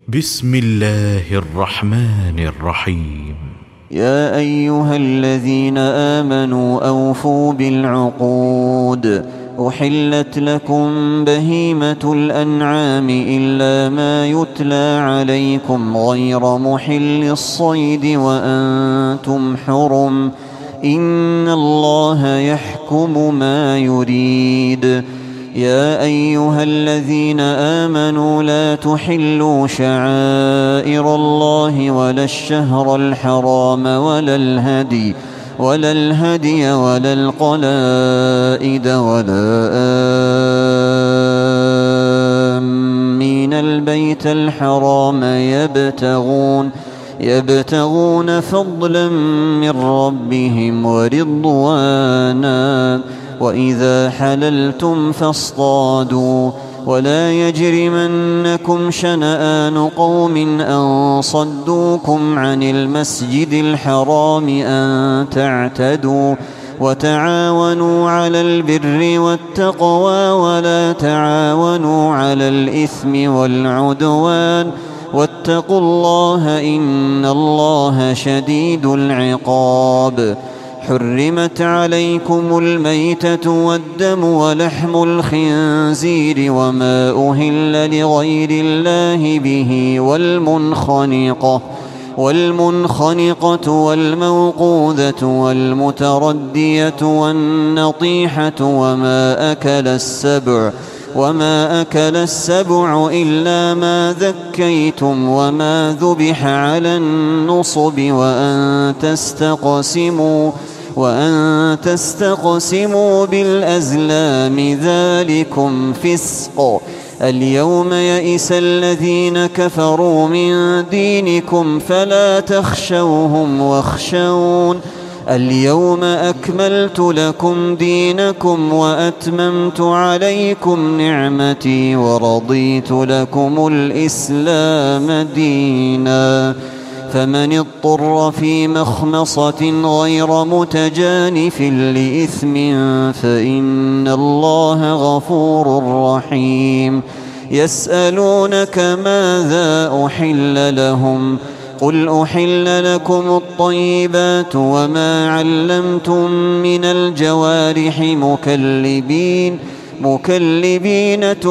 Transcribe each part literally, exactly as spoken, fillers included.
بسم الله الرحمن الرحيم. يا أيها الذين آمنوا أوفوا بالعقود. أحلت لكم بهيمة الأنعام إلا ما يتلى عليكم غير محل الصيد وأنتم حرم، إن الله يحكم ما يريد. يا أيها الذين آمنوا لا تحلوا شعائر الله ولا الشهر الحرام ولا الهدي ولا الهدي ولا القلائد ولا آمين البيت الحرام يبتغون يبتغون فضلا من ربهم ورضوانا، وإذا حللتم فاصطادوا، ولا يجرمنكم شنآن قوم أن صدوكم عن المسجد الحرام أن تعتدوا، وتعاونوا على البر والتقوى ولا تعاونوا على الإثم والعدوان، واتقوا الله إن الله شديد العقاب. حرمت عليكم الميتة والدم ولحم الخنزير وما أهل لغير الله به والمنخنقة والمنخنقة والموقوذة والمتردية والنطيحة وما أكل السبع وما أكل السبع إلا ما ذكيتم وما ذبح على النصب وأن تستقسموا وأن تستقسموا بالأزلام ذلكم فسق. اليوم يئس الذين كفروا من دينكم فلا تخشوهم واخشون. اليوم أكملت لكم دينكم وأتممت عليكم نعمتي ورضيت لكم الإسلام دينا. فمن اضطر في مخمصة غير متجانف لإثم فإن الله غفور رحيم. يسألونك ماذا أحل لهم؟ قل أحل لكم الطيبات وما علمتم من الجوارح مكلبين مكلبين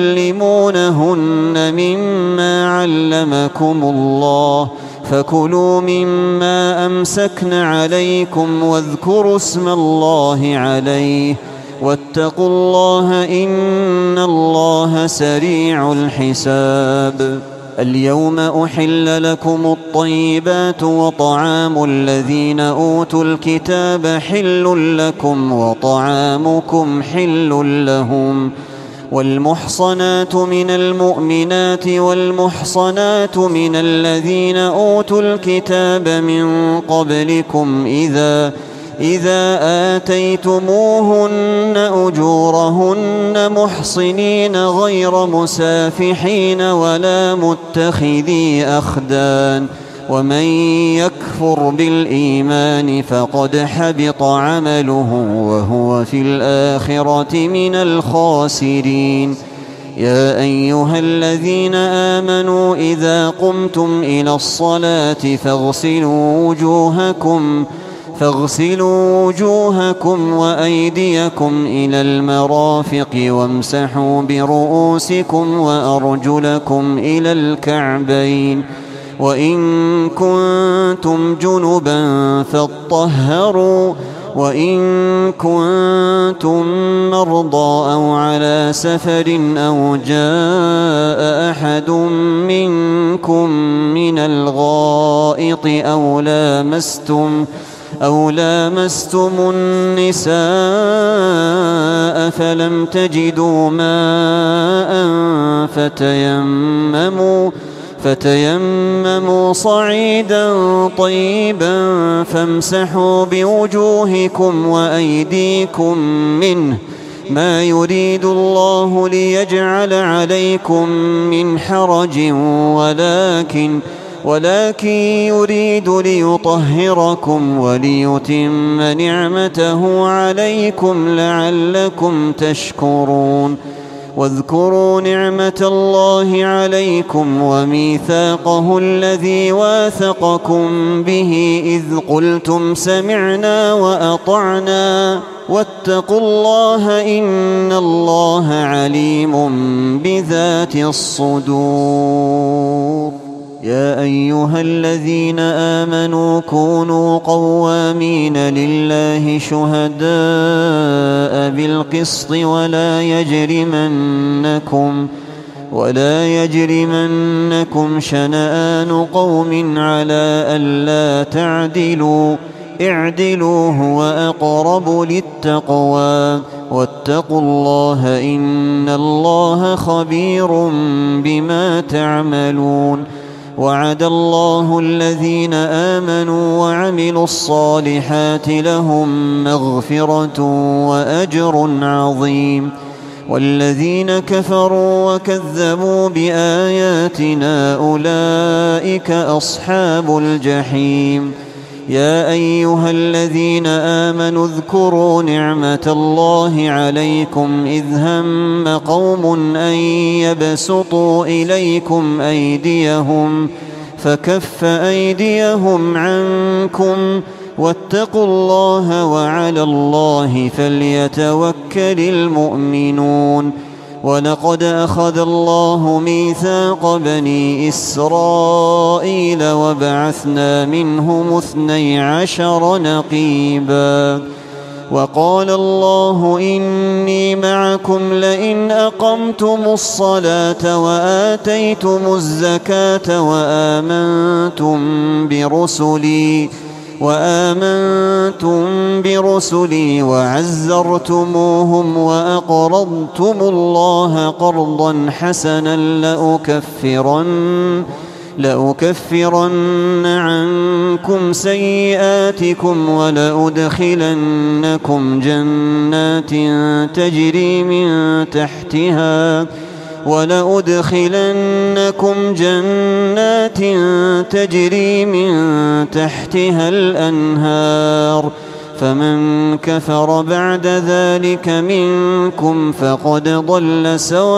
تعلمونهن مما علمكم الله، فكلوا مما أمسكن عليكم واذكروا اسم الله عليه، واتقوا الله إن الله سريع الحساب. اليوم أحل لكم الطيبات وطعام الذين أوتوا الكتاب حل لكم وطعامكم حل لهم. والمحصنات من المؤمنات والمحصنات من الذين أوتوا الكتاب من قبلكم إذا إذا آتيتموهن أجورهن محصنين غير مسافحين ولا متخذي أخدان، ومن يكفر بالإيمان فقد حبط عمله وهو في الآخرة من الخاسرين. يا أيها الذين آمنوا إذا قمتم إلى الصلاة فاغسلوا وجوهكم فاغسلوا وجوهكم وأيديكم إلى المرافق وامسحوا برؤوسكم وأرجلكم إلى الكعبين، وإن كنتم جنبا فاطهروا، وإن كنتم مرضى أو على سفر أو جاء أحد منكم من الغائط أو لامستم أو لامستم النساء فلم تجدوا ماء فتيمموا فتيمموا صعيدا طيبا فامسحوا بوجوهكم وأيديكم منه، ما يريد الله ليجعل عليكم من حرج ولكن ولكن يريد ليطهركم وليتم نعمته عليكم لعلكم تشكرون. واذكروا نعمة الله عليكم وميثاقه الذي واثقكم به إذ قلتم سمعنا وأطعنا واتقوا الله إن الله عليم بذات الصدور. يا أيها الذين آمنوا كونوا قوامين لله شهداء بالقسط ولا يجرمنكم ولا يجرمنكم شنآن قوم على ألا تعدلوا اعدلوا هو أقرب للتقوى واتقوا الله إن الله خبير بما تعملون. وعد الله الذين آمنوا وعملوا الصالحات لهم مغفرة وأجر عظيم. والذين كفروا وكذبوا بآياتنا أولئك أصحاب الجحيم. يا أيها الذين آمنوا اذكروا نعمة الله عليكم إذ هم قوم أن يبسطوا إليكم أيديهم فكف أيديهم عنكم واتقوا الله وعلى الله فليتوكل المؤمنون. ولقد أخذ الله ميثاق بني إسرائيل وبعثنا منهم اثني عشر نقيبا وقال الله إني معكم لئن أقمتم الصلاة وآتيتم الزكاة وآمنتم برسلي وآمنتم برسلي وعزرتموهم وأقرضتم الله قرضا حسنا لأكفرن لأكفرن عنكم سيئاتكم ولأدخلنكم جنات تجري من تحتها ولأدخلنكم جنات تجري من تحتها الأنهار فمن كفر بعد ذلك منكم فقد ضل سواء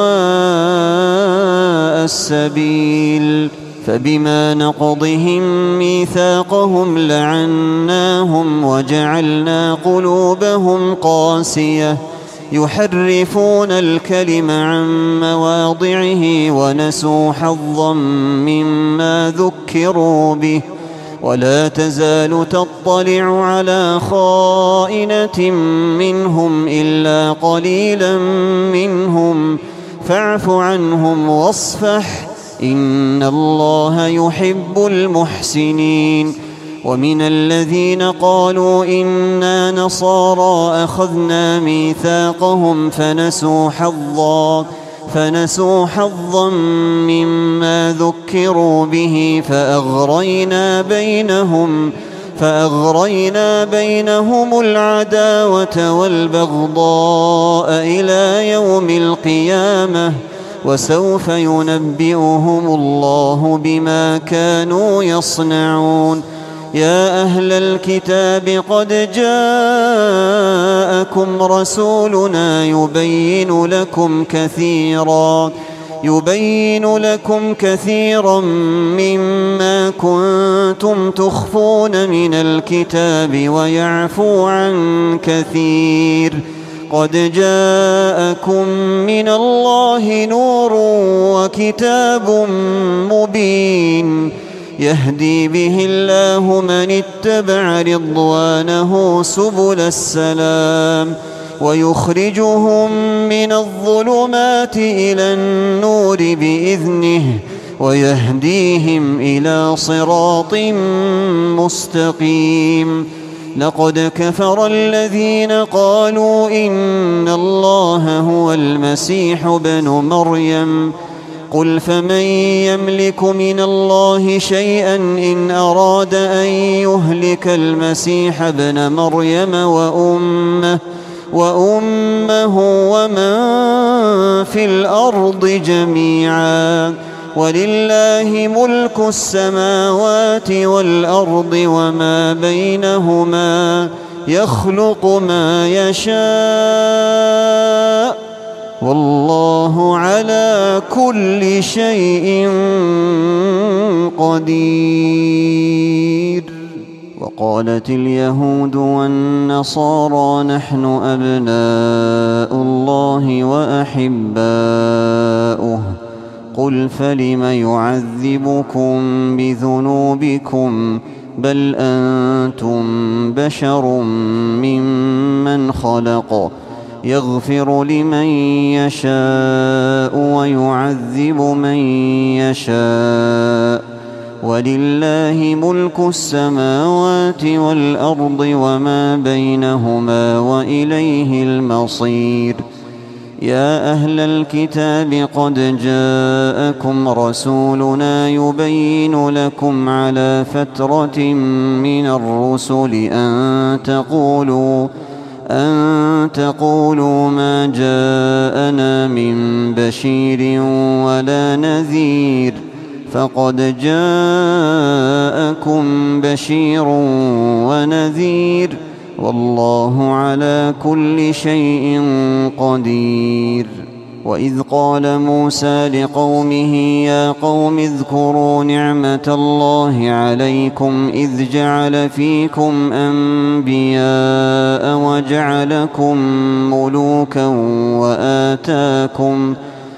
السبيل. فبما نقضهم ميثاقهم لعناهم وجعلنا قلوبهم قاسية يحرفون الكلم عن مواضعه ونسوا حظا مما ذكروا به ولا تزال تطلع على خائنة منهم إلا قليلا منهم فاعف عنهم واصفح إن الله يحب المحسنين. ومن الذين قالوا إنا نصارى أخذنا ميثاقهم فنسوا حظا فنسوا حظا مما ذكروا به فأغرينا بينهم فأغرينا بينهم العداوة والبغضاء إلى يوم القيامة وسوف ينبئهم الله بما كانوا يصنعون. يا أهل الكتاب قد جاءكم رسولنا يبين لكم كثيرا يبين لكم كثيرا مما كنتم تخفون من الكتاب ويعفو عن كثير. قد جاءكم من الله نور وكتاب مبين يهدي به الله من اتبع رضوانه سبل السلام ويخرجهم من الظلمات إلى النور بإذنه ويهديهم إلى صراط مستقيم. لقد كفر الذين قالوا إن الله هو المسيح ابن مريم قل فمن يملك من الله شيئا إن أراد أن يهلك المسيح ابن مريم وأمه وأمه ومن في الأرض جميعا ولله ملك السماوات والأرض وما بينهما يخلق ما يشاء والله على كل شيء قدير. وقالت اليهود والنصارى نحن أبناء الله وأحباؤه قل فلم يعذبكم بذنوبكم بل أنتم بشر ممن خلق يغفر لمن يشاء ويعذب من يشاء ولله ملك السماوات والأرض وما بينهما وإليه المصير. يا أهل الكتاب قد جاءكم رسولنا يبين لكم على فترة من الرسل أن تقولوا أن تقولوا ما جاءنا من بشير ولا نذير فقد جاءكم بشير ونذير والله على كل شيء قدير. وإذ قال موسى لقومه يا قوم اذكروا نعمة الله عليكم إذ جعل فيكم أنبياء وجعلكم ملوكا وآتاكم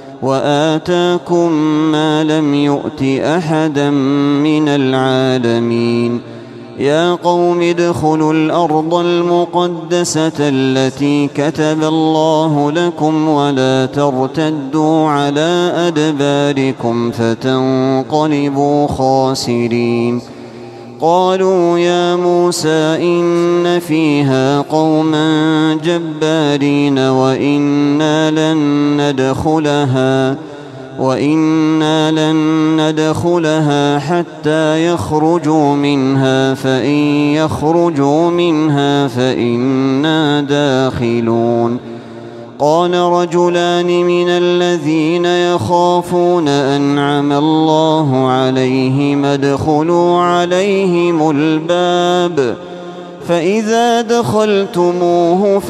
وآتاكم ما لم يؤت أحدا من العالمين. يا قوم ادخلوا الأرض المقدسة التي كتب الله لكم ولا ترتدوا على أدباركم فتنقلبوا خاسرين. قالوا يا موسى إن فيها قوما جبارين وإنا لن ندخلها وإنا لن ندخلها حتى يخرجوا منها فإن يخرجوا منها فإنا داخلون. قال رجلان من الذين يخافون أنعم الله عليهم ادخلوا عليهم الباب فإذا دخلتموه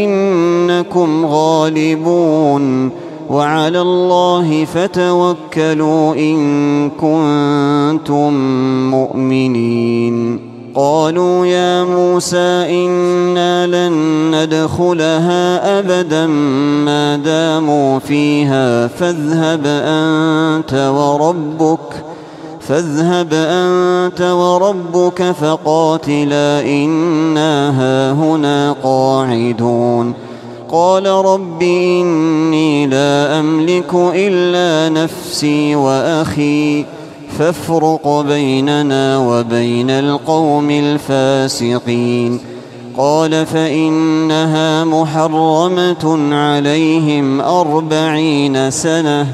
فإنكم غالبون وعلى الله فتوكلوا إن كنتم مؤمنين. قالوا يا موسى إنا لن ندخلها أبدا ما داموا فيها فاذهب أنت وربك فاذهب أنت وربك فقاتلا إنا هاهنا قاعدون. قال رب إني لا أملك إلا نفسي وأخي فافرق بيننا وبين القوم الفاسقين. قال فإنها محرمة عليهم أربعين سنة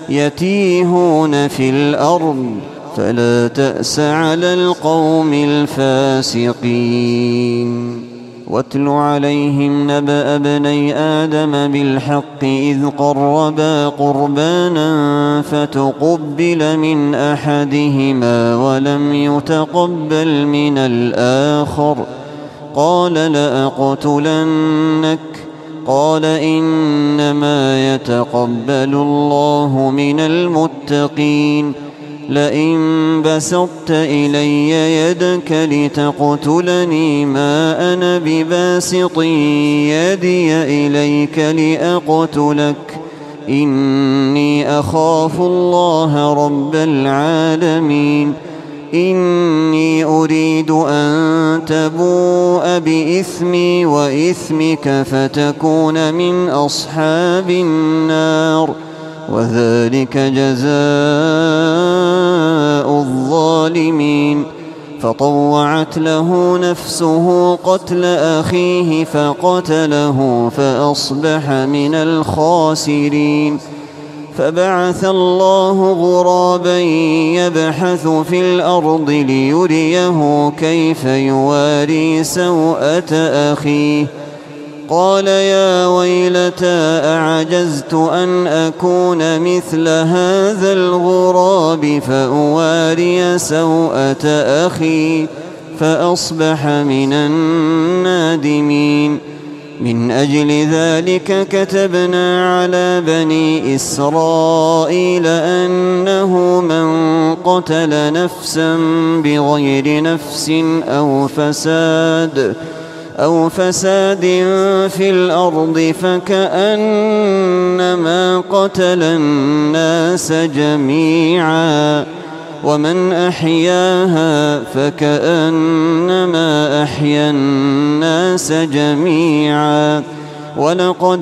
يتيهون في الأرض فلا تأس على القوم الفاسقين. واتل عليهم نبأ ابني آدم بالحق إذ قربا قربانا فتقبل من أحدهما ولم يتقبل من الآخر قال لأقتلنك قال إنما يتقبل الله من المتقين. لئن بسطت إلي يدك لتقتلني ما أنا بباسط يدي إليك لأقتلك إني أخاف الله رب العالمين. إني أريد أن تبوء بإثمي وإثمك فتكون من أصحاب النار وذلك جزاء الظالمين. فطوعت له نفسه قتل أخيه فقتله فأصبح من الخاسرين. فبعث الله غرابا يبحث في الأرض ليريه كيف يواري سوءة أخيه قال يا ويلتى أعجزت أن أكون مثل هذا الغراب فأواري سوءة أخي فأصبح من النادمين. من أجل ذلك كتبنا على بني إسرائيل أنه من قتل نفسا بغير نفس أو فساد أو فساد في الأرض فكأنما قتل الناس جميعا ومن أحياها فكأنما أحيا الناس جميعا ولقد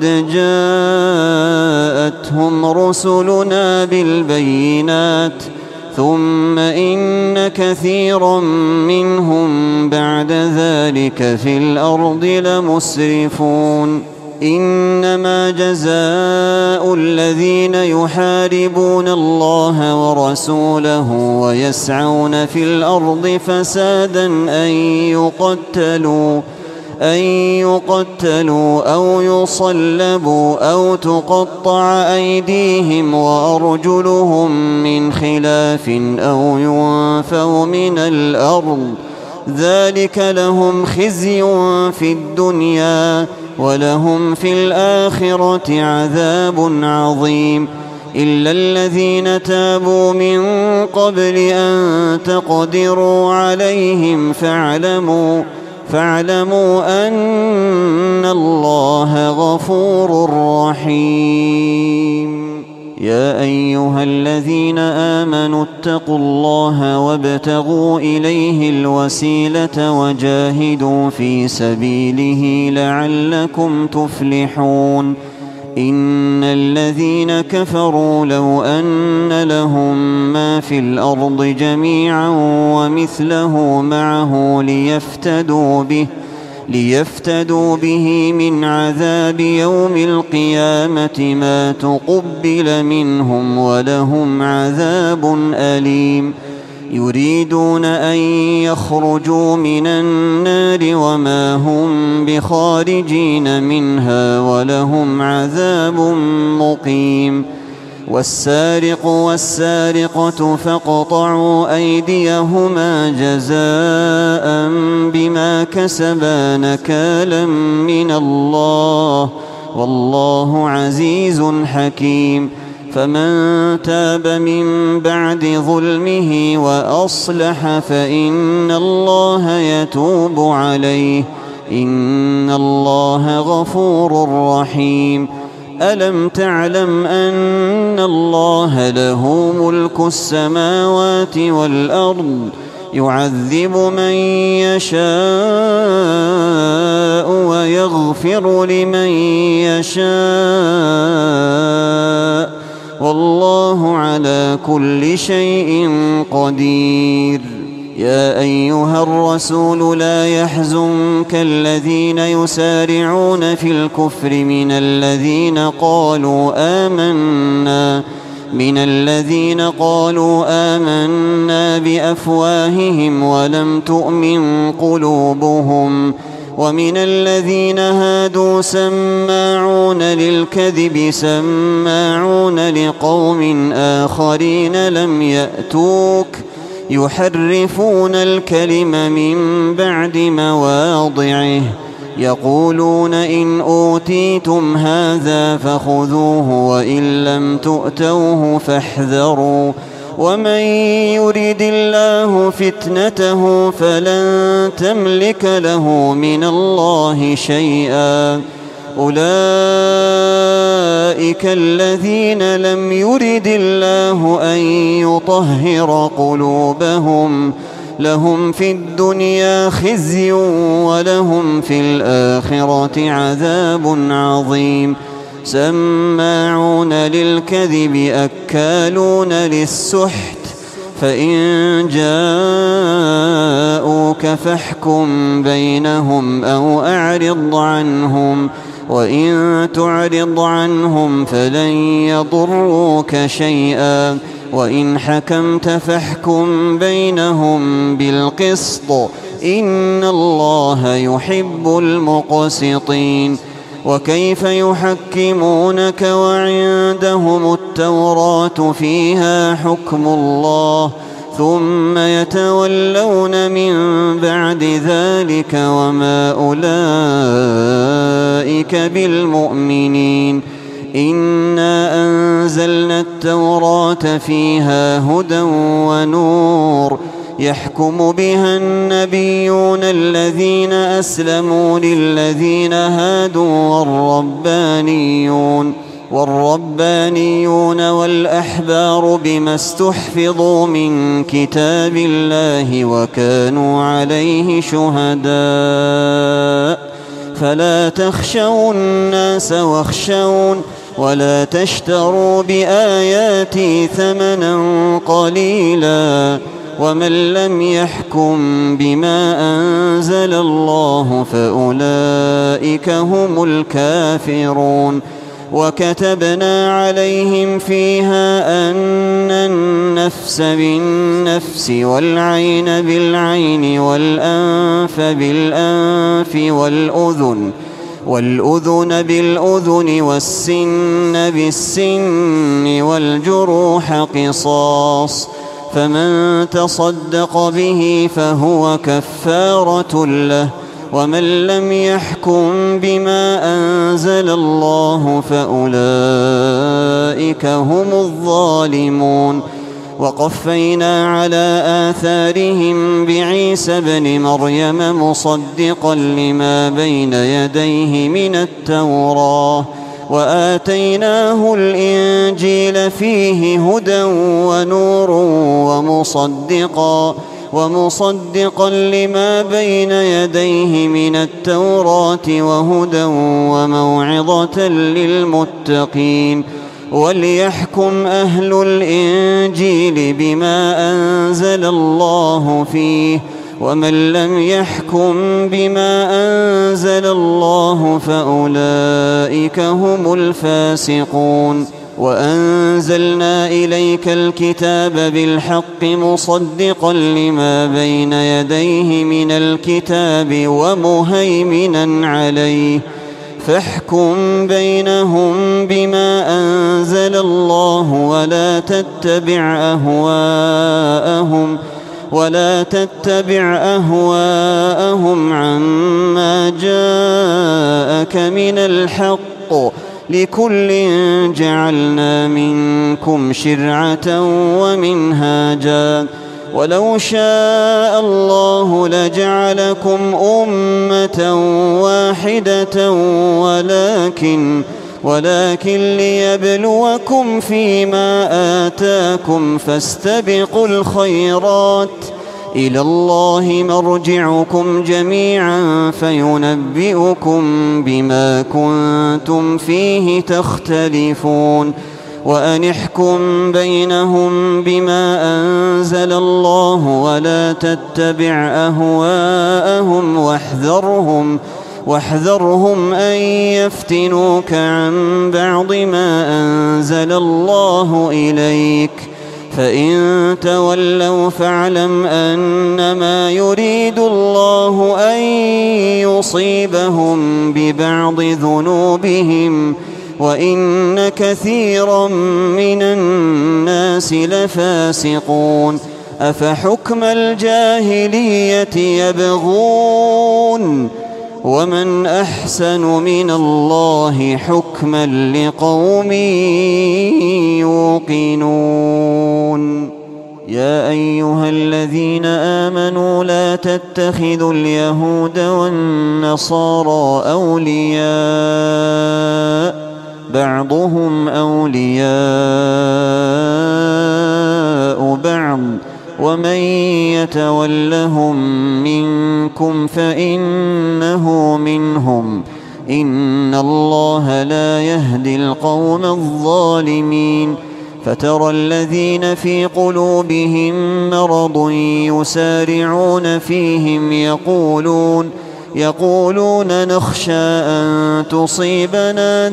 جاءتهم رسلنا بالبينات ثم إن كثيرا منهم بعد ذلك في الأرض لمسرفون إنما جزاء الذين يحاربون الله ورسوله ويسعون في الأرض فسادا أن يقتلوا أن يقتلوا أو يصلبوا أو تقطع أيديهم وأرجلهم من خلاف أو ينفوا من الأرض ذلك لهم خزي في الدنيا ولهم في الآخرة عذاب عظيم إلا الذين تابوا من قبل أن تقدروا عليهم فاعلموا فاعلموا أن الله غفور رحيم يا أيها الذين آمنوا اتقوا الله وابتغوا إليه الوسيلة وجاهدوا في سبيله لعلكم تفلحون إن الذين كفروا لو أن لهم ما في الأرض جميعا ومثله معه ليفتدوا به ليفتدوا به من عذاب يوم القيامة ما تقبل منهم ولهم عذاب أليم يريدون أن يخرجوا من النار وما هم بخارجين منها ولهم عذاب مقيم والسارق والسارقة فاقطعوا أيديهما جزاء بما كسبا نكالا من الله والله عزيز حكيم فمن تاب من بعد ظلمه وأصلح فإن الله يتوب عليه إن الله غفور رحيم ألم تعلم أن الله له ملك السماوات والأرض يعذب من يشاء ويغفر لمن يشاء والله على كل شيء قدير يا أيها الرسول لا يحزنك الذين يسارعون في الكفر من الذين قالوا آمنا من الذين قالوا آمنا بأفواههم ولم تؤمن قلوبهم ومن الذين هادوا سماعون للكذب سماعون لقوم آخرين لم يأتوك يحرفون الكلم من بعد مواضعه يقولون إن أوتيتم هذا فخذوه وإن لم تؤتوه فاحذروا ومن يرد الله فتنته فلن تملك له من الله شيئا أولئك الذين لم يرد الله أن يطهر قلوبهم لهم في الدنيا خزي ولهم في الآخرة عذاب عظيم سماعون للكذب أكالون للسحت فإن جاءوك فاحكم بينهم أو أعرض عنهم وإن تعرض عنهم فلن يضروك شيئا وإن حكمت فاحكم بينهم بالقسط إن الله يحب المقسطين وكيف يحكمونك وعندهم التوراة فيها حكم الله ثم يتولون من بعد ذلك وما أولئك بالمؤمنين. إنا أنزلنا التوراة فيها هدى ونور يحكم بها النبيون الذين أسلموا للذين هادوا والربانيون والربانيون والأحبار بما استحفظوا من كتاب الله وكانوا عليه شهداء. فلا تخشوا الناس واخشون ولا تشتروا بآياتي ثمنا قليلا ومن لم يحكم بما أنزل الله فأولئك هم الكافرون. وكتبنا عليهم فيها أن النفس بالنفس والعين بالعين والأنف بالأنف والأذن والأذن بالأذن والسن بالسن والجروح قصاص، فمن تصدق به فهو كفارة له، ومن لم يحكم بما أنزل الله فأولئك هم الظالمون. وقفينا على آثارهم بعيسى ابن مريم مصدقا لما بين يديه من التوراة، وآتيناه الإنجيل فيه هدى ونور ومصدقا ومصدقا لما بين يديه من التوراة وهدى وموعظة للمتقين. وليحكم أهل الإنجيل بما أنزل الله فيه، ومن لم يحكم بما أنزل الله فأولئك هم الفاسقون. وأنزلنا إليك الكتاب بالحق مصدقا لما بين يديه من الكتاب ومهيمنا عليه، فاحكم بينهم بما أنزل الله ولا تتبع أهواءهم ولا تتبع أهواءهم عما جاءك من الحق، لكل جعلنا منكم شرعة ومنهاجا، ولو شاء الله لجعلكم أمة واحدة ولكن ولكن ليبلوكم فيما آتاكم، فاستبقوا الخيرات، إلى الله مرجعكم جميعا فينبئكم بما كنتم فيه تختلفون. وأن احكم بينهم بما أنزل الله ولا تتبع أهواءهم واحذرهم واحذرهم أن يفتنوك عن بعض ما أنزل الله إليك، فإن تولوا فاعلم أنما يريد الله أن يصيبهم ببعض ذنوبهم، وإن كثيرا من الناس لفاسقون. أفحكم الجاهلية يبغون ومن أحسن من الله حكما لقوم يوقنون. يا أيها الذين آمنوا لا تتخذوا اليهود والنصارى أولياء بعضهم أولياء بعض ومن يتولهم منكم فإنه منهم، إن الله لا يهدي القوم الظالمين. فترى الذين في قلوبهم مرض يسارعون فيهم يقولون يقولون نخشى أن تصيبنا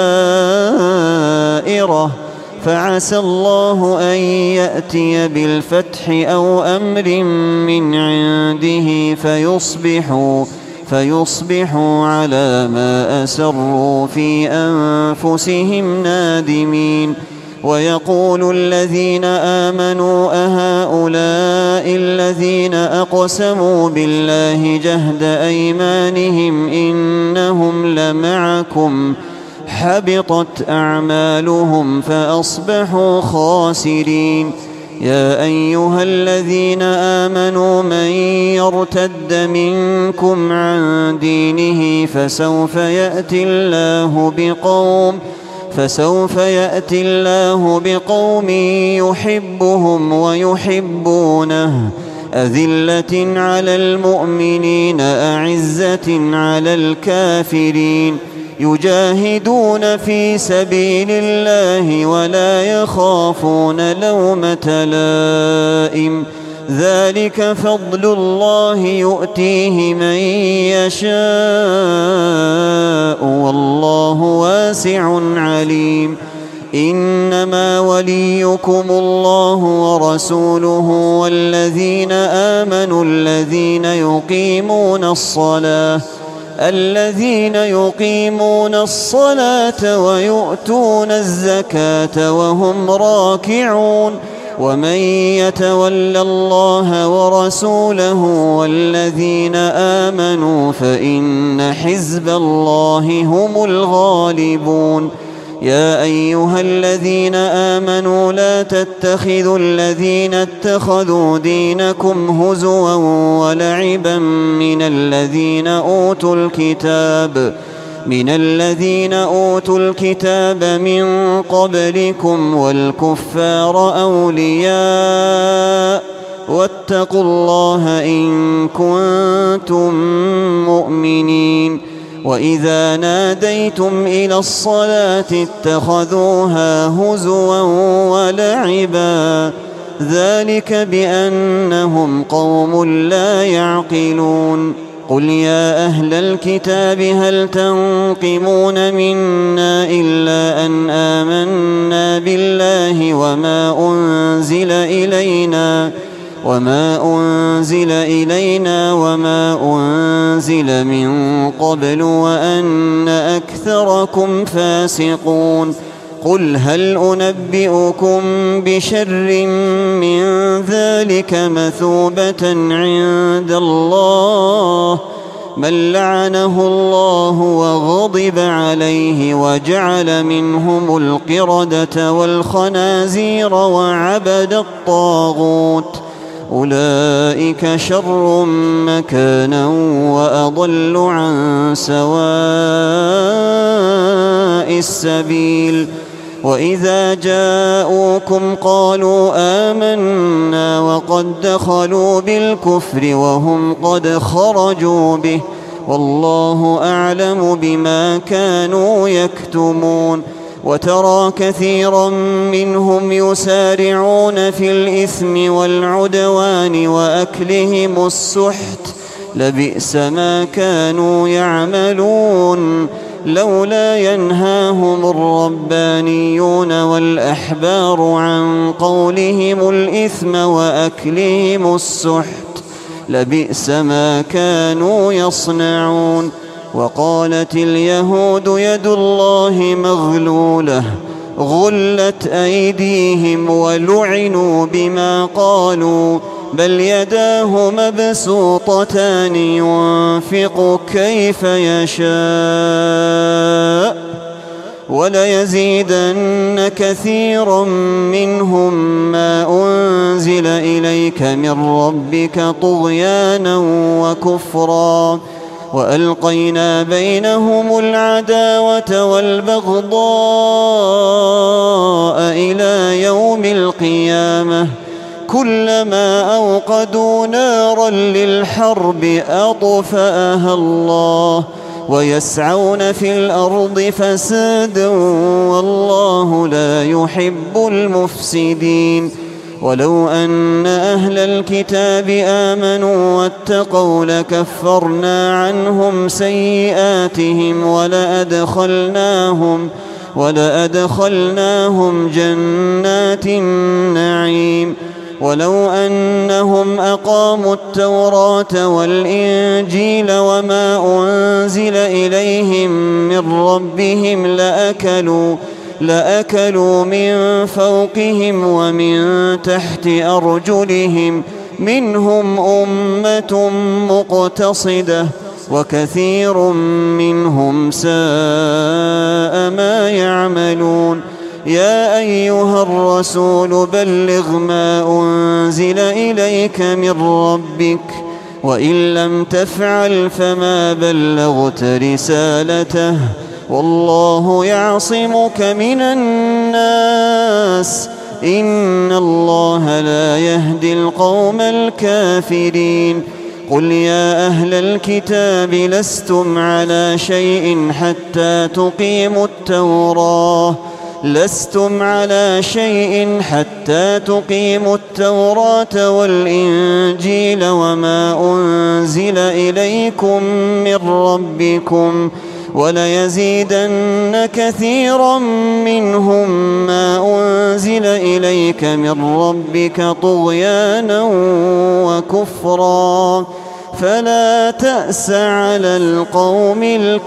دائرة، فعسى الله أن يأتي بالفتح أو أمر من عنده فيصبحوا فيصبحوا على ما أسروا في أنفسهم نادمين. ويقول الذين آمنوا أهؤلاء الذين أقسموا بالله جهد أيمانهم إنهم لمعكم حبطت أعمالهم فأصبحوا خاسرين. يا أيها الذين آمنوا من يرتد منكم عن دينه فسوف يأتي الله بقوم فسوف يأتي الله بقوم يحبهم ويحبونه أذلة على المؤمنين أعزة على الكافرين يجاهدون في سبيل الله ولا يخافون لومة لائم ذلك فضل الله يؤتيه من يشاء والله واسع عليم. إنما وليكم الله ورسوله والذين آمنوا الذين يقيمون الصلاة الذين يقيمون الصلاة ويؤتون الزكاة وهم راكعون. ومن يتول الله ورسوله والذين آمنوا فإن حزب الله هم الغالبون. يا أيها الذين آمنوا لا تتخذوا الذين اتخذوا دينكم هزوا ولعبا من الذين أوتوا الكتاب من الذين أوتوا الكتاب من قبلكم والكفار أولياء واتقوا الله إن كنتم مؤمنين. وإذا ناديتم إلى الصلاة اتخذوها هزوا ولعبا ذلك بأنهم قوم لا يعقلون. قل يا أهل الكتاب هل تنقمون منا إلا أن آمنا بالله وما أنزل إلينا وما أنزل إلينا وما أنزل من قبل وأن أكثركم فاسقون. قل هل أنبئكم بشر من ذلك مثوبة عند الله من لعنه الله وغضب عليه وجعل منهم القردة والخنازير وعبد الطاغوت أولئك شر مكانا وأضل عن سواء السبيل. وإذا جاءوكم قالوا آمنا وقد دخلوا بالكفر وهم قد خرجوا به والله أعلم بما كانوا يكتمون. وترى كثيرا منهم يسارعون في الإثم والعدوان وأكلهم السحت لبئس ما كانوا يعملون. لولا ينهاهم الربانيون والأحبار عن قولهم الإثم وأكلهم السحت لبئس ما كانوا يصنعون. وقالت اليهود يد الله مغلولة غلت أيديهم ولعنوا بما قالوا بل يداه مبسوطتان ينفق كيف يشاء وليزيدن كثيرا منهم ما أنزل إليك من ربك طغيانا وكفرا وألقينا بينهم العداوة والبغضاء إلى يوم القيامة كلما أوقدوا نارا للحرب أطفأها الله ويسعون في الأرض فسادا والله لا يحب المفسدين. ولو أن أهل الكتاب آمنوا واتقوا لكفرنا عنهم سيئاتهم ولأدخلناهم ولأدخلناهم جنات النعيم. ولو أنهم أقاموا التوراة والإنجيل وما أنزل إليهم من ربهم لأكلوا لأكلوا من فوقهم ومن تحت أرجلهم منهم أمة مقتصدة وكثير منهم ساء ما يعملون. يا أيها الرسول بلغ ما أنزل إليك من ربك وإن لم تفعل فما بلغت رسالته والله يعصمك من الناس إن الله لا يهدي القوم الكافرين. قل يا أهل الكتاب لستم على شيء حتى تقيموا التوراة لستم على شيء حتى تقيموا التوراة والإنجيل وما أنزل إليكم من ربكم وليزيدن كثيرا منهم ما أنزل إليك من ربك طغيانا وكفرا فلا تأس على القوم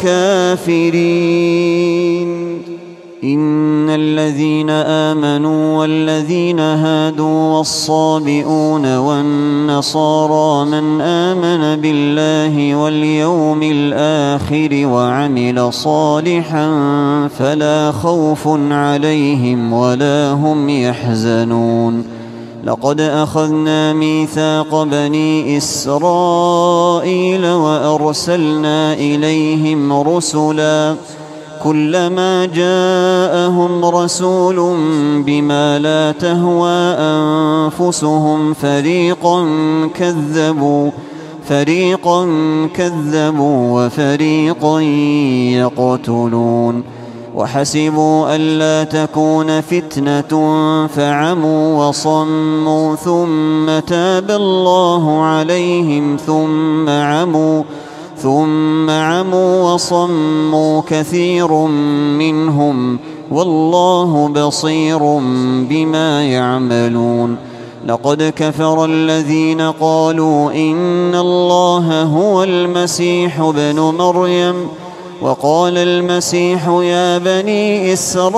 الكافرين. إن الذين آمنوا والذين هادوا والصابئون والنصارى من آمن بالله واليوم الآخر وعمل صالحا فلا خوف عليهم ولا هم يحزنون. لقد أخذنا ميثاق بني إسرائيل وأرسلنا إليهم رسلا كلما جاءهم رسول بما لا تهوى أنفسهم فريقا كذبوا فريقا كذبوا وفريقا يقتلون. وحسبوا ألا تكون فتنة فعموا وصموا ثم تاب الله عليهم ثم عموا ثم عموا وصموا كثير منهم والله بصير بما يعملون. لقد كفر الذين قالوا إن الله هو المسيح ابن مريم وقال المسيح يا بني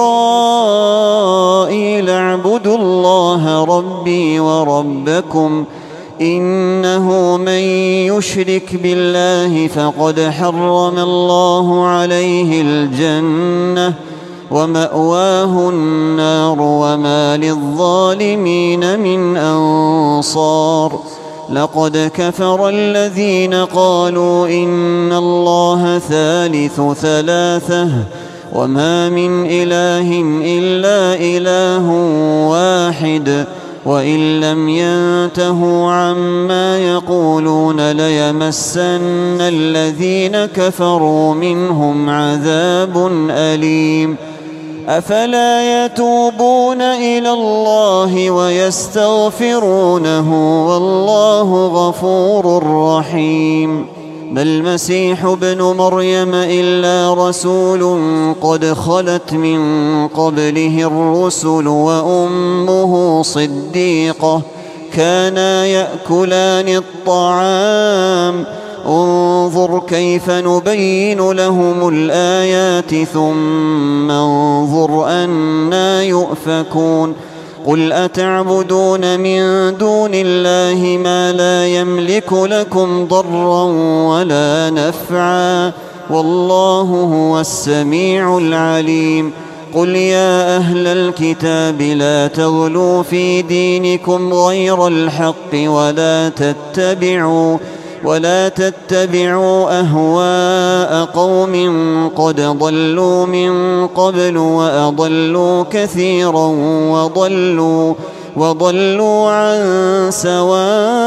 إسرائيل اعبدوا الله ربي وربكم إنه من يشرك بالله فقد حرم الله عليه الجنة ومأواه النار وما للظالمين من أنصار. لقد كفر الذين قالوا إن الله ثالث ثلاثة وما من إله إلا إله واحد وإن لم ينتهوا عما يقولون ليمسن الذين كفروا منهم عذاب أليم. أفلا يتوبون إلى الله ويستغفرونه والله غفور رحيم. ما المسيح ابن مريم إلا رسول قد خلت من قبله الرسل وأمه صديقة كانا يأكلان الطعام انظر كيف نبين لهم الآيات ثم انظر أنا يؤفكون. قل أتعبدون من دون الله ما لا يملك لكم ضرا ولا نفعا والله هو السميع العليم. قل يا أهل الكتاب لا تغلوا في دينكم غير الحق ولا تتبعوا ولا تتبعوا أهواء قوم قد ضلوا من قبل وأضلوا كثيرا وضلوا وضلوا عن سواء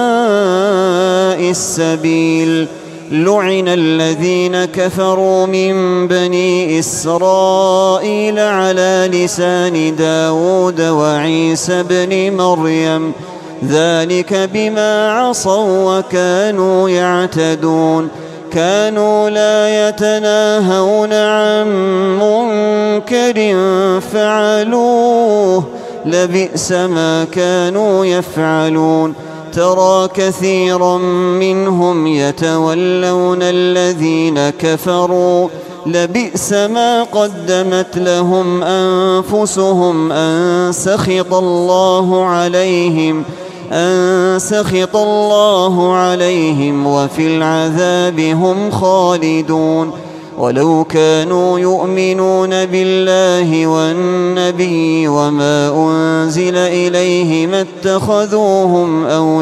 السبيل. لعن الذين كفروا من بني إسرائيل على لسان داود وعيسى بن مريم ذلك بما عصوا وكانوا يعتدون. كانوا لا يتناهون عن منكر فعلوه لبئس ما كانوا يفعلون. ترى كثيرا منهم يتولون الذين كفروا لبئس ما قدمت لهم أنفسهم أن سخط الله عليهم أن سخط الله عليهم وفي العذاب هم خالدون ولو كانوا يؤمنون بالله والنبي وما أنزل إليه ما اتخذوهم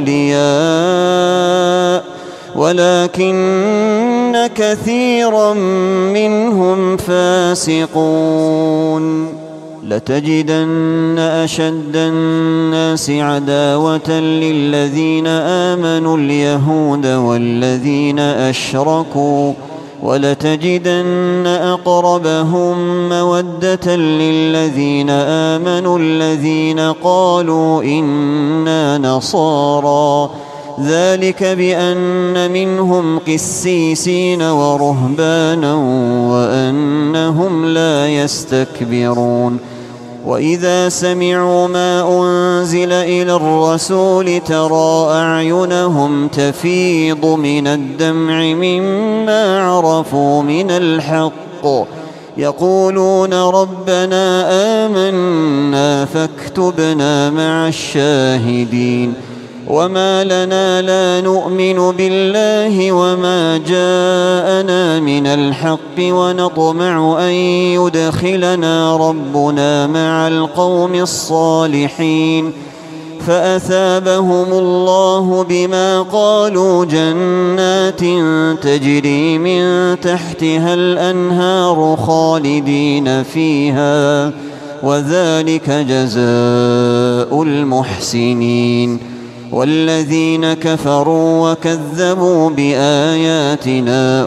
أولياء ولكن كثيرا منهم فاسقون لتجدن أشد الناس عداوة للذين آمنوا اليهود والذين أشركوا ولتجدن أقربهم مودة للذين آمنوا الذين قالوا إنا نصارى ذلك بأن منهم قسيسين ورهبانا وأنهم لا يستكبرون وإذا سمعوا ما أنزل إلى الرسول ترى أعينهم تفيض من الدمع مما عرفوا من الحق يقولون ربنا آمنا فاكتبنا مع الشاهدين وما لنا لا نؤمن بالله وما جاءنا من الحق ونطمع أن يدخلنا ربنا مع القوم الصالحين فأثابهم الله بما قالوا جنات تجري من تحتها الأنهار خالدين فيها وذلك جزاء المحسنين والذين كفروا وكذبوا بآياتنا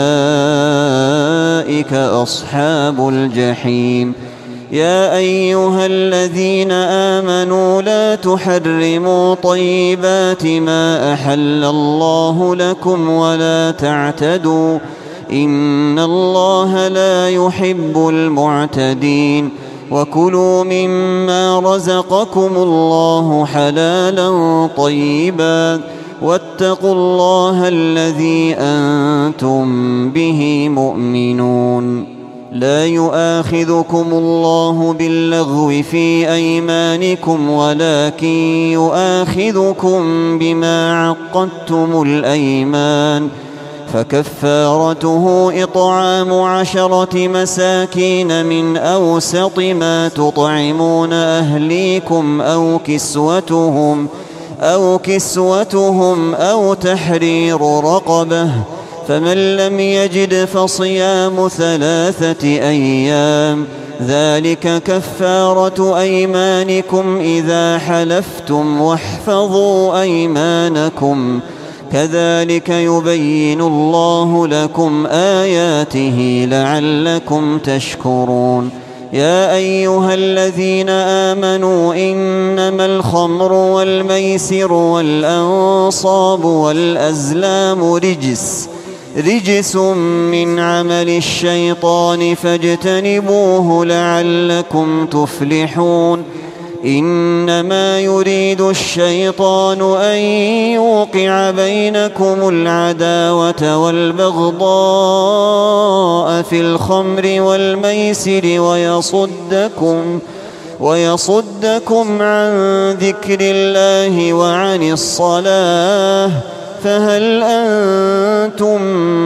أولئك أصحاب الجحيم يا أيها الذين آمنوا لا تحرموا طيبات ما أحل الله لكم ولا تعتدوا إن الله لا يحب المعتدين وكلوا مما رزقكم الله حلالا طيبا واتقوا الله الذي أنتم به مؤمنون لا يؤاخذكم الله باللغو في أيمانكم ولكن يؤاخذكم بما عقدتم الأيمان فكفارته إطعام عشرة مساكين من أوسط ما تطعمون أهليكم أو كسوتهم أو كسوتهم أو تحرير رقبة فمن لم يجد فصيام ثلاثة أيام ذلك كفارة أيمانكم إذا حلفتم واحفظوا أيمانكم كذلك يبين الله لكم آياته لعلكم تشكرون يا أيها الذين آمنوا إنما الخمر والميسر والأنصاب والأزلام رجس رجس من عمل الشيطان فاجتنبوه لعلكم تفلحون إنما يريد الشيطان أن يوقع بينكم العداوة والبغضاء في الخمر والميسر ويصدكم ويصدكم عن ذكر الله وعن الصلاة فهل أنتم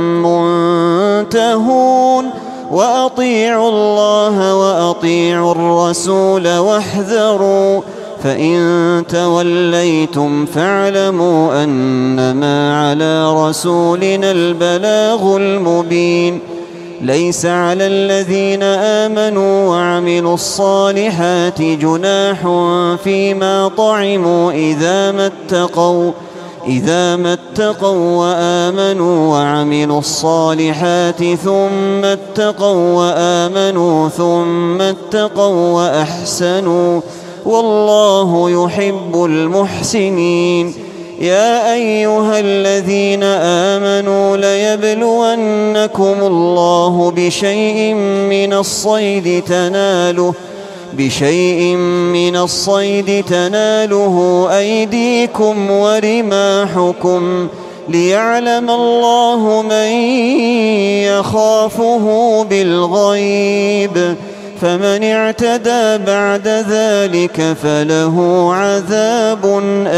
منتهون وأطيعوا الله وأطيعوا الرسول واحذروا فإن توليتم فاعلموا أنما على رسولنا البلاغ المبين ليس على الذين آمنوا وعملوا الصالحات جناح فيما طعموا إذا ما اتقوا إذا ما اتقوا وآمنوا وعملوا الصالحات ثم اتقوا وآمنوا ثم اتقوا وأحسنوا والله يحب المحسنين يا أيها الذين آمنوا ليبلونكم الله بشيء من الصيد تناله بشيء من الصيد تناله أيديكم ورماحكم ليعلم الله من يخافه بالغيب، فمن اعتدى بعد ذلك فله عذاب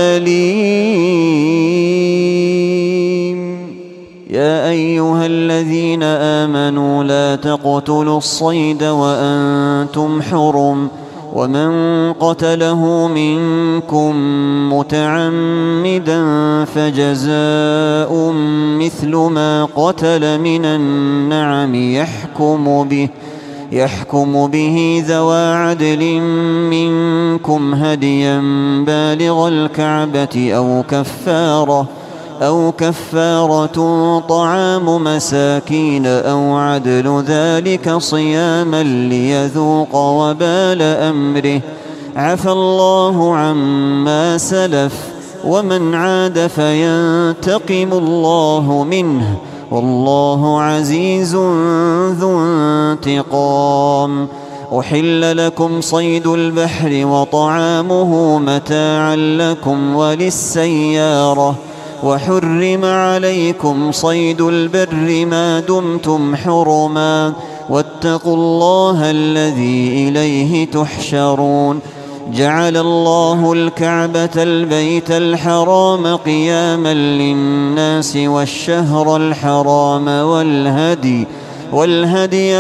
أليم. يا أيها الذين آمنوا لا تقتلوا الصيد وأنتم حرم، ومن قتله منكم متعمدا فجزاء مثل ما قتل من النعم يحكم به يحكم به ذوى عدل منكم هديا بالغ الكعبة أو كفارة أو كفارة طعام مساكين أو عدل ذلك صياما ليذوق وبال أمره، عفى الله عما سلف، ومن عاد فينتقم الله منه، والله عزيز ذو انتقام. أحل لكم صيد البحر وطعامه متاعا لكم وللسيارة، وحرم عليكم صيد البر ما دمتم حرما، واتقوا الله الذي إليه تحشرون. جعل الله الكعبة البيت الحرام قياما للناس والشهر الحرام والهدي والهدي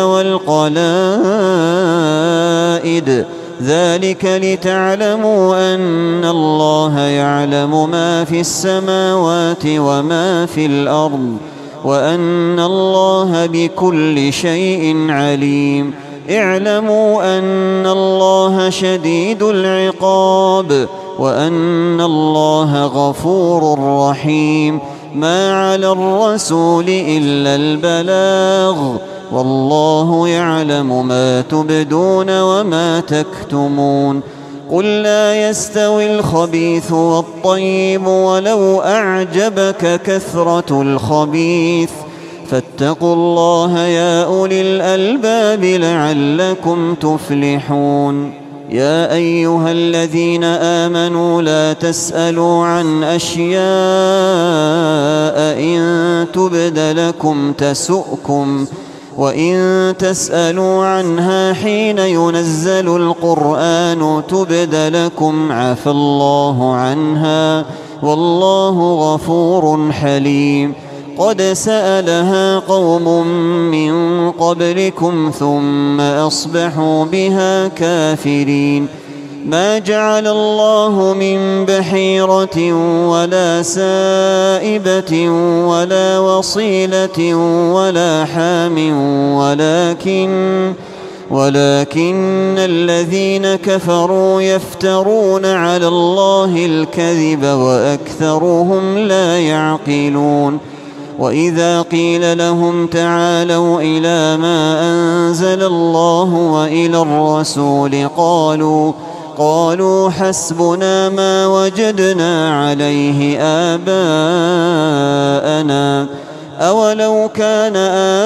والقلائد، ذلك لتعلموا أن الله يعلم ما في السماوات وما في الأرض، وأن الله بكل شيء عليم. اعلموا أن الله شديد العقاب، وأن الله غفور رحيم. ما على الرسول إلا البلاغ، والله يعلم ما تبدون وما تكتمون. قل لا يستوي الخبيث والطيب ولو أعجبك كثرة الخبيث، فاتقوا الله يا أولي الألباب لعلكم تفلحون. يا أيها الذين آمنوا لا تسألوا عن أشياء إن تبد لكم تسؤكم، وإن تسألوا عنها حين ينزل القرآن تبد لكم عفى الله عنها، والله غفور حليم. قد سألها قوم من قبلكم ثم أصبحوا بها كافرين. ما جعل الله من بحيرة ولا سائبة ولا وصيلة ولا حام، ولكن ولكن الذين كفروا يفترون على الله الكذب وأكثرهم لا يعقلون. وإذا قيل لهم تعالوا إلى ما أنزل الله وإلى الرسول قالوا قالوا حسبنا ما وجدنا عليه آباءنا، أولو كان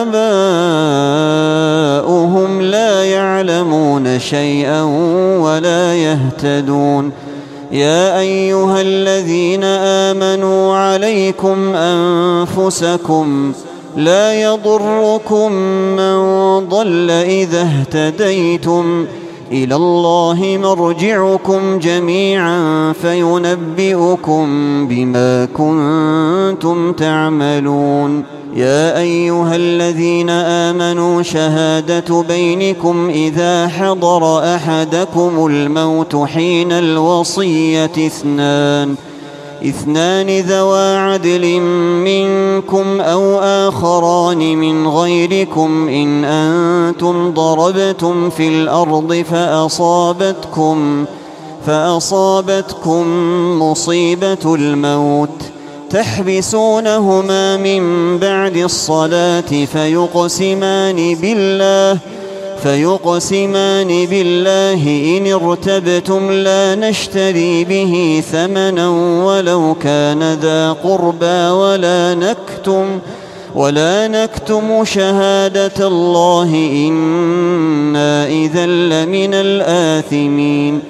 آباؤهم لا يعلمون شيئا ولا يهتدون. يا أيها الذين آمنوا عليكم أنفسكم، لا يضركم من ضل إذا اهتديتم، إلى الله مرجعكم جميعا فينبئكم بما كنتم تعملون. يا أيها الذين آمنوا شهادة بينكم إذا حضر أحدكم الموت حين الوصية اثنان اثنان ذوى عدل منكم أو آخران من غيركم إن أنتم ضربتم في الأرض فأصابتكم فأصابتكم مصيبة الموت تحبسونهما من بعد الصلاة فيقسمان بالله فيقسمان بالله إن ارتبتم لا نشتري به ثمنا ولو كان ذا قربى ولا نكتم ولا نكتم شهادة الله إنا إذا لمن الآثمين.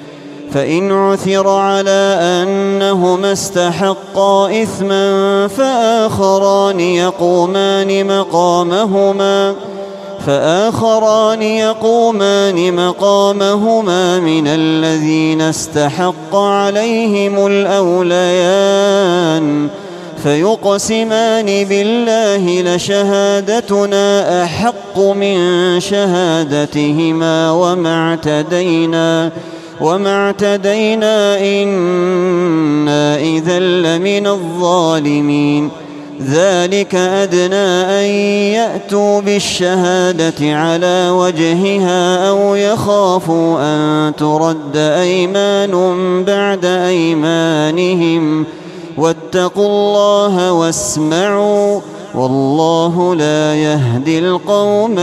فإن عثر على أنهما استحقا إثما فآخران يقومان مقامهما فآخران يقومان مقامهما من الذين استحق عليهم الأوليان فيقسمان بالله لشهادتنا أحق من شهادتهما وما اعتدينا وما اعتدينا إنا إذا لمن الظالمين. ذلك أدنى أن يأتوا بالشهادة على وجهها أو يخافوا أن ترد أيمان بعد أيمانهم واتقوا الله واسمعوا والله لا يهدي القوم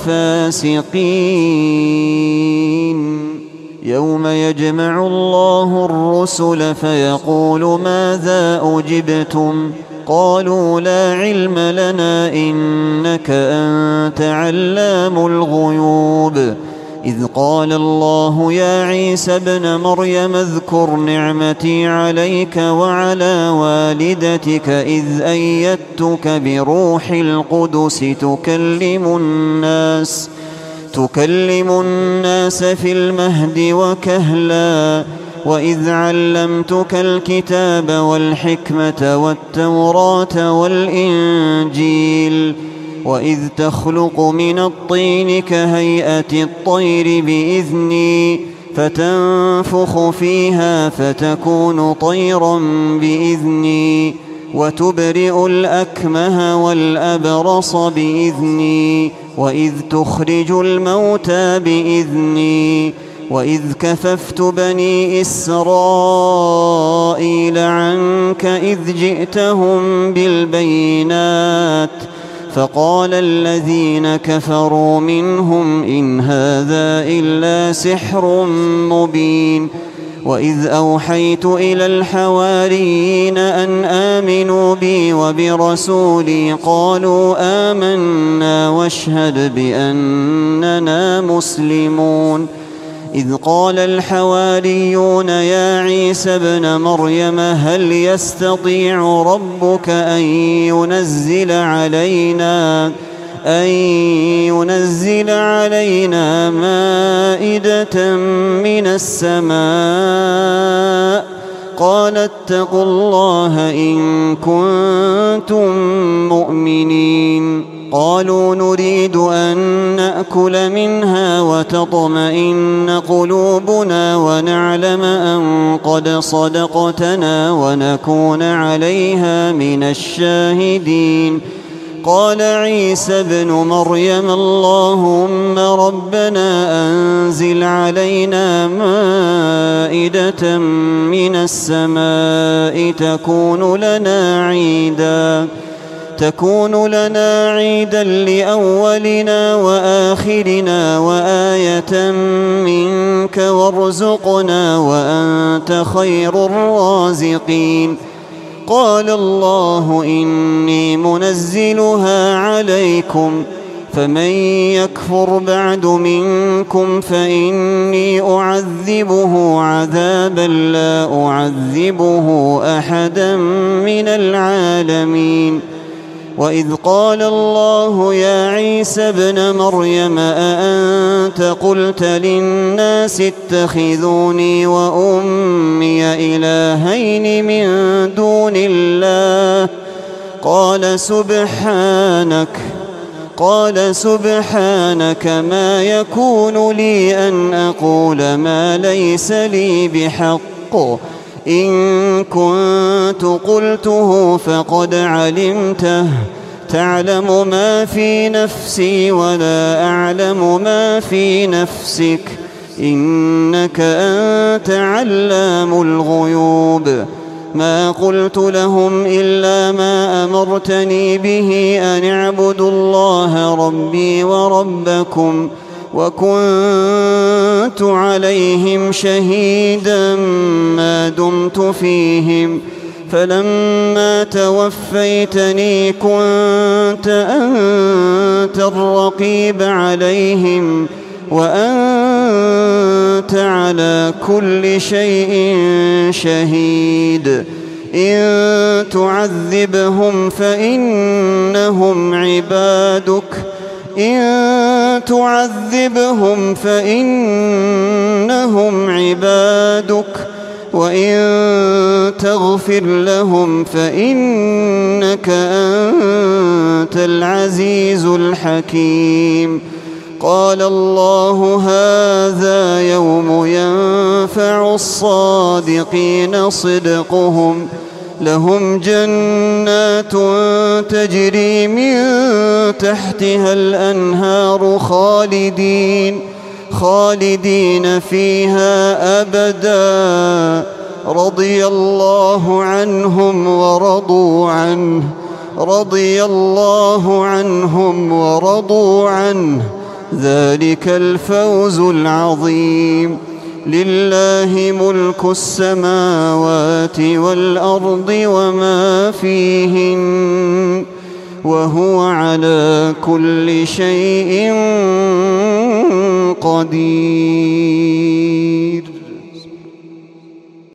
الفاسقين. يوم يجمع الله الرسل فيقول ماذا أجبتم قالوا لا علم لنا إنك أنت علام الغيوب. إذ قال الله يا عيسى ابن مريم اذكر نعمتي عليك وعلى والدتك إذ أيدتك بروح القدس تكلم الناس تكلم الناس في المهد وكهلا وإذ علمتك الكتاب والحكمة والتوراة والإنجيل وإذ تخلق من الطين كهيئة الطير بإذني فتنفخ فيها فتكون طيرا بإذني وتبرئ الأكمه والأبرص بإذني وإذ تخرج الموتى بإذني وإذ كففت بني إسرائيل عنك إذ جئتهم بالبينات فقال الذين كفروا منهم إن هذا إلا سحر مبين. وإذ أوحيت إلى الحواريين أن آمنوا بي وبرسولي قالوا آمنا واشهد بأننا مسلمون. إذ قال الحواريون يا عيسى ابن مريم هل يستطيع ربك أن ينزل علينا أن ينزل علينا مائدة من السماء قال اتقوا الله إن كنتم مؤمنين. قالوا نريد أن نأكل منها وتطمئن قلوبنا ونعلم أن قد صدقتنا ونكون عليها من الشاهدين. قال عيسى ابن مريم اللهم ربنا أنزل علينا مائدة من السماء تكون لنا عيداً تكون لنا عيدا لأولنا وآخرنا وآية منك وارزقنا وأنت خير الرازقين. قال الله إني منزلها عليكم فمن يكفر بعد منكم فإني أعذبه عذابا لا أعذبه أحدا من العالمين. وإذ قال الله يا عيسى ابن مريم أأنت قلت للناس اتخذوني وأمي إلهين من دون الله قال سبحانك قال سبحانك ما يكون لي أن أقول ما ليس لي بحق إن كنت قلته فقد علمته تعلم ما في نفسي ولا أعلم ما في نفسك إنك أنت علام الغيوب. ما قلت لهم إلا ما أمرتني به أن اعبدوا الله ربي وربكم وكنت عليهم شهيدا ما دمت فيهم فلما توفيتني كنت أنت الرقيب عليهم وأنت على كل شيء شهيد إن تعذبهم فإنهم عبادك إن تعذبهم فإنهم عبادك وإن تغفر لهم فإنك أنت العزيز الحكيم. قال الله هذا يوم ينفع الصادقين صدقهم لهم جنات تجري من تحتها الأنهار خالدين خالدين فيها أبدا رضي الله عنهم ورضوا عنه رضي الله عنهم ورضوا عنه ذلك الفوز العظيم. لله ملك السماوات والأرض وما فيهن وهو على كل شيء قدير.